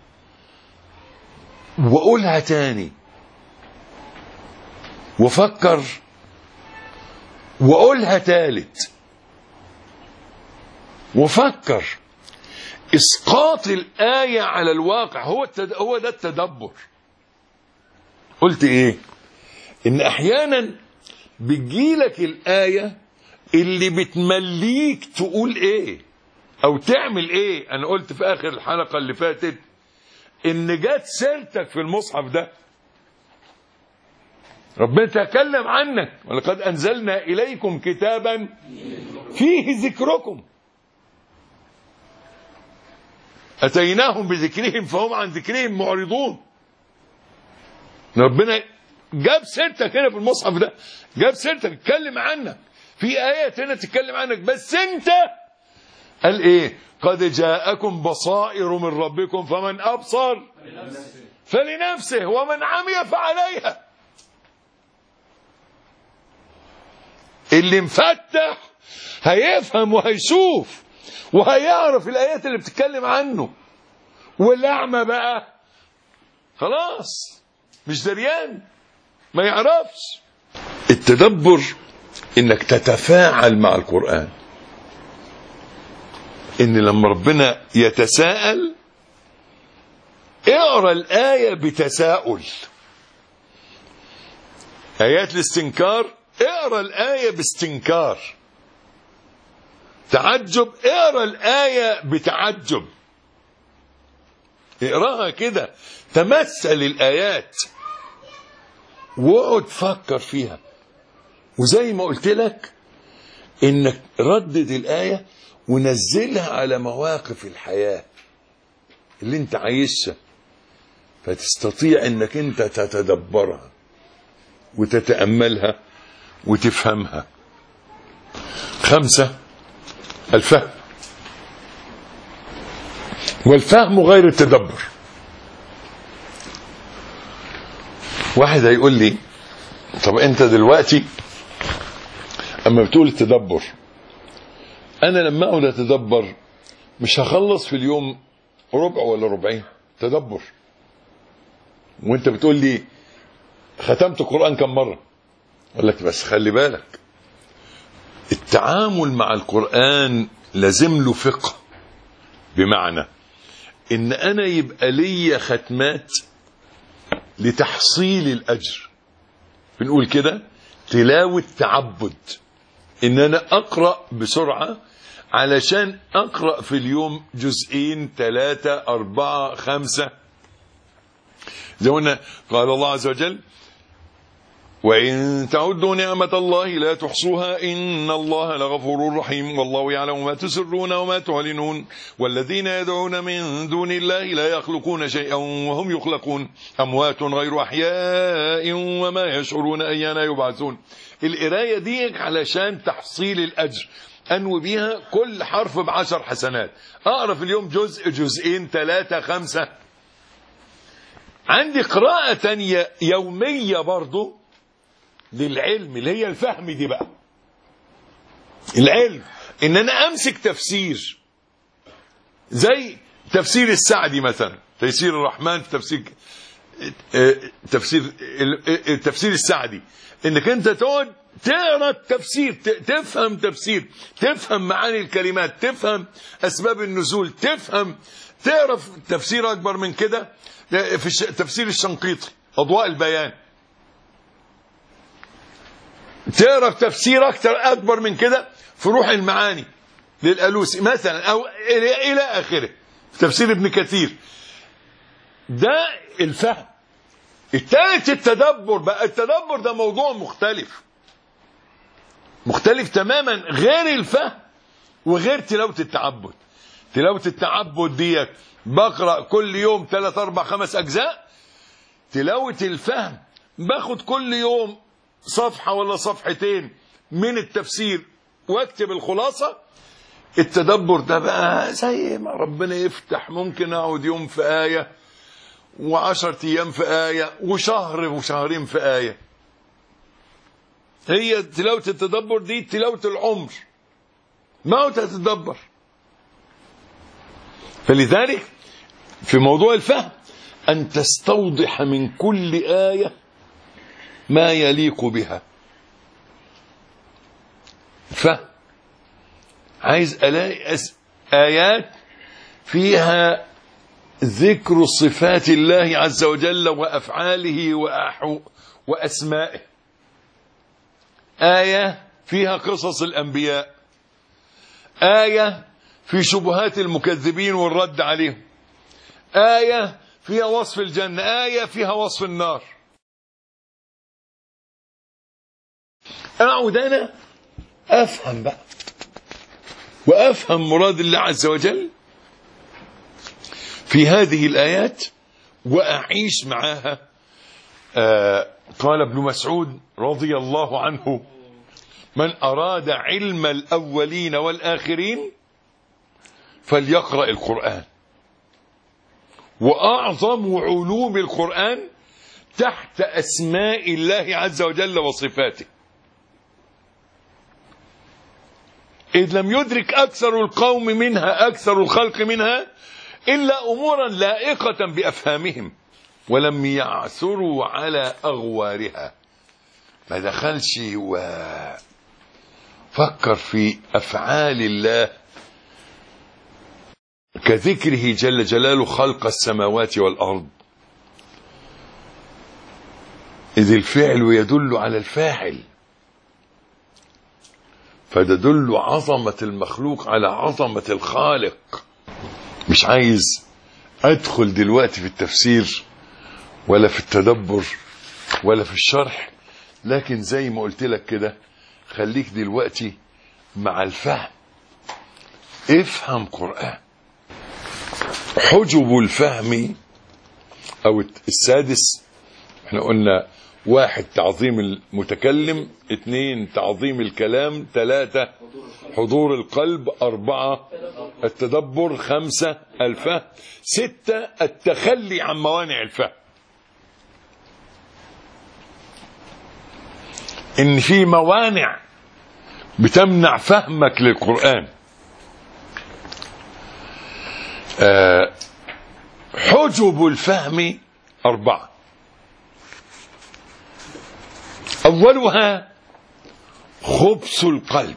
وأقولها تاني وفكر وأقولها تالت وفكر. إسقاط الآية على الواقع هو ده التدبر. قلت إيه؟ إن أحيانا بتجيلك الآية اللي بتمليك تقول إيه أو تعمل إيه. أنا قلت في آخر الحلقة اللي فاتت إن جات سيرتك في المصحف ده، ربنا تكلم عنك، ولقد أنزلنا إليكم كتابا فيه ذكركم أتيناهم بذكرهم فهم عن ذكرهم معرضون. ربنا جاب سيرتك هنا في المصحف ده، جاب سيرتك اتكلم عنك في آيات هنا تتكلم عنك، بس انت قال ايه؟ قد جاءكم بصائر من ربكم فمن أبصر فلنفسه ومن عمي فعليها. اللي مفتح هيفهم وهيشوف وهيعرف الآيات اللي بتتكلم عنه، والأعمى بقى خلاص مش دريان ما يعرفش. التدبر انك تتفاعل مع القرآن. ان لما ربنا يتساءل اقرأ الآية بتساؤل. آيات الاستنكار اقرأ الآية باستنكار. تعجب اقرأ الآية بتعجب. اقرأها كده، تمثل الآيات واقعد فكر فيها. وزي ما قلت لك انك ردد الآية ونزلها على مواقف الحياة اللي انت عايشها، فتستطيع انك انت تتدبرها وتتأملها وتفهمها. 5 الفهم. والفهم غير التدبر. واحد هيقول لي طب انت دلوقتي اما بتقول التدبر، انا لما اقعد اتدبر مش هخلص في اليوم ربع ولا ربعين تدبر، وانت بتقول لي ختمت القرآن كم مرة؟ اقول لك بس خلي بالك، التعامل مع القرآن لازم له فقه، بمعنى ان انا يبقى لي ختمات لتحصيل الاجر. بنقول كده تلاوة تعبد، ان انا اقرأ بسرعة علشان اقرأ في اليوم 2 3 4 5. زي قلنا قال الله عز وجل وإن تعدوا نعمة الله لا تحصوها إن الله لغفور رحيم والله يعلم ما تسرون وما تعلنون والذين يدعون من دون الله لا يخلقون شيئا وهم يخلقون أموات غير أحياء وما يشعرون أيان يبعثون. القراية دي علشان تحصيل الأجر، أنوي بيها كل حرف ب10 حسنات. أقرأ في اليوم جزء، جزئين، 3، 5. عندي قراءة تانية يومية برضو للعلم اللي هي الفهم دي بقى. العلم ان انا امسك تفسير زي تفسير السعدي مثلا، تيسير الرحمن في تفسير السعدي، انك انت تقعد تقرا التفسير، تفهم تفسير، تفهم معاني الكلمات، تفهم اسباب النزول، تقرا تفسير اكبر من كده في تفسير الشنقيطي اضواء البيان، تقرا تفسير اكبر من كده في روح المعاني للألوسي مثلا، او الى اخره في تفسير ابن كثير. ده الفهم. الثالث التدبر بقى. التدبر ده موضوع مختلف تماما، غير الفهم وغير تلاوة التعبد. تلاوة التعبد ديت بقرأ كل يوم 3، 4، 5 أجزاء. تلاوة الفهم باخد كل يوم صفحة ولا صفحتين من التفسير واكتب الخلاصة. التدبر ده بقى زي ما ربنا يفتح، ممكن اقعد يوم في آية، و10 أيام في آية، وشهر وشهرين في آية. هي تلاوة التدبر دي تلاوة العمر، ما هو تتدبر. فلذلك في موضوع الفهم أن تستوضح من كل آية ما يليق بها. فهم عايز ألاقي آيات فيها ذكر صفات الله عز وجل وأفعاله وأسمائه. آية فيها قصص الأنبياء، آية في شبهات المكذبين والرد عليهم، آية فيها وصف الجنة، آية فيها وصف النار. أقعد أنا أفهم بقى وأفهم مراد الله عز وجل في هذه الآيات وأعيش معها. قال ابن مسعود رضي الله عنه: من أراد علم الأولين والآخرين فليقرأ القرآن. وأعظم علوم القرآن تحت أسماء الله عز وجل وصفاته، إذ لم يدرك أكثر القوم منها، أكثر الخلق منها، إلا أمورا لائقة بأفهامهم، ولم يعثروا على أغوارها. ما دخلش وفكر في أفعال الله كذكره جل جلاله خلق السماوات والأرض، إذ الفعل يدل على الفاعل، فتدل عظمة المخلوق على عظمة الخالق. مش عايز أدخل دلوقتي في التفسير ولا في التدبر ولا في الشرح، لكن زي ما قلت لك كده خليك دلوقتي مع الفهم. افهم قرآن. حجب الفهم أو السادس، احنا قلنا 1 تعظيم المتكلم، 2 تعظيم الكلام، 3 حضور القلب، 4 التدبر، 5 الفهم، 6 التخلي عن موانع الفهم. ان في موانع بتمنع فهمك للقرآن. حجب الفهم 4. أولها خبث القلب.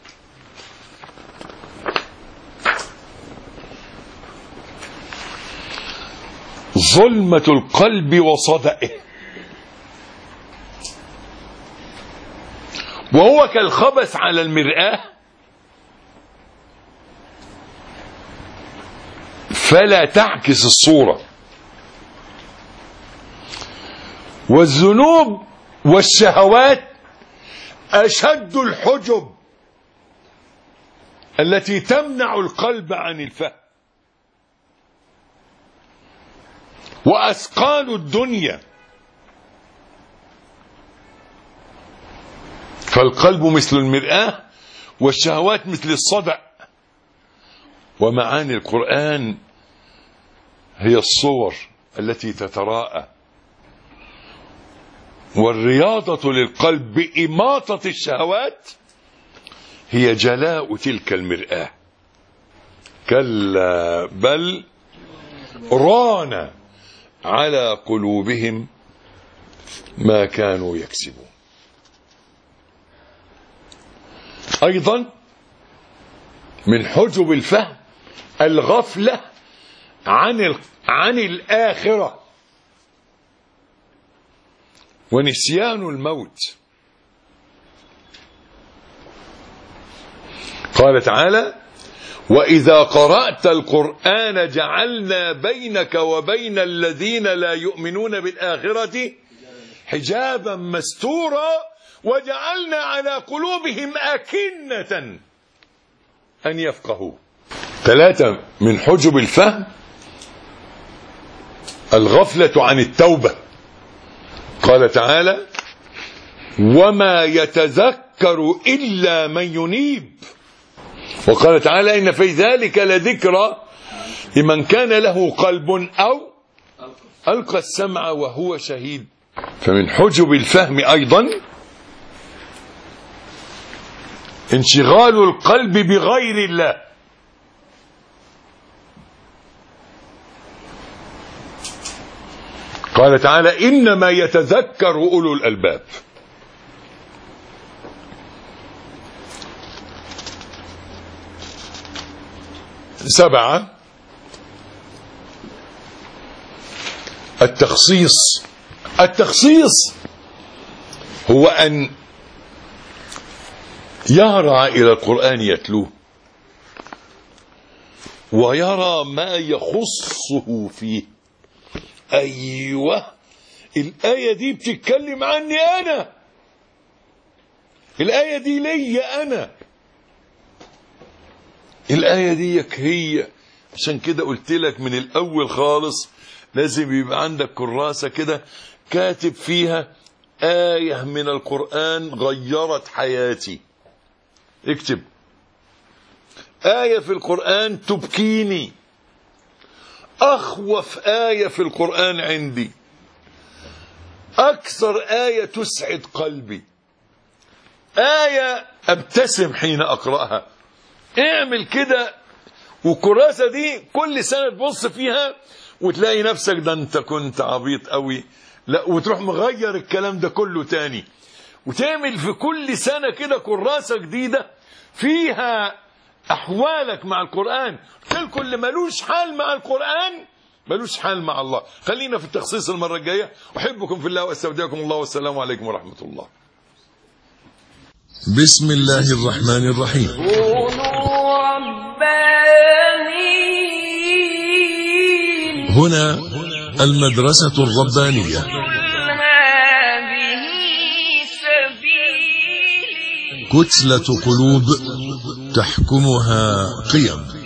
ظلمة القلب وصدئه، وهو كالخبث على المرآة فلا تعكس الصورة. والذنوب والشهوات أشد الحجب التي تمنع القلب عن الفهم، وأثقال الدنيا. فالقلب مثل المرآة والشهوات مثل الصدع. ومعاني القرآن هي الصور التي تتراءى، والرياضة للقلب بإماطة الشهوات هي جلاء تلك المرآة. كلا بل ران على قلوبهم ما كانوا يكسبون. أيضا من حجب الفهم الغفلة عن الآخرة ونسيان الموت. قال تعالى: وإذا قرأت القرآن جعلنا بينك وبين الذين لا يؤمنون بالآخرة حجابا مستورا وجعلنا على قلوبهم أكنة أن يفقهوا. 3 من حجب الفهم الغفلة عن التوبة. قال تعالى: وما يتذكر إلا من ينيب. وقال تعالى: إن في ذلك لذكرى لمن كان له قلب أو ألقى السمع وهو شهيد. فمن حجب الفهم أيضا انشغال القلب بغير الله. قال تعالى: إنما يتذكر أولو الألباب. 7 التخصيص هو أن يهرع إلى القرآن يتلوه ويرى ما يخصه فيه. أيوة، الآية دي بتتكلم عني أنا، الآية دي ليا أنا، الآية دي هي. عشان كده قلت لك من الأول خالص لازم يبقى عندك كراسة كده كاتب فيها آية من القرآن غيرت حياتي. اكتب آية في القرآن تبكيني، أخوف آية في القرآن عندي، أكثر آية تسعد قلبي، آية أبتسم حين أقرأها. اعمل كده، والكراسة دي كل سنة تبص فيها وتلاقي نفسك ده انت كنت عبيط قوي، لا، وتروح مغير الكلام ده كله تاني، وتعمل في كل سنة كده كراسة جديدة فيها أحوالك مع القرآن. تلك اللي ملوش حال مع القرآن ملوش حال مع الله. خلينا في التخصيص المرة الجاية. أحبكم في الله وأستودعكم الله، والسلام عليكم ورحمة الله. بسم الله الرحمن الرحيم. كونوا ربانيين. هنا المدرسة الربانية. هذه سبيلي. كتلة قلوب تحكمها قيم.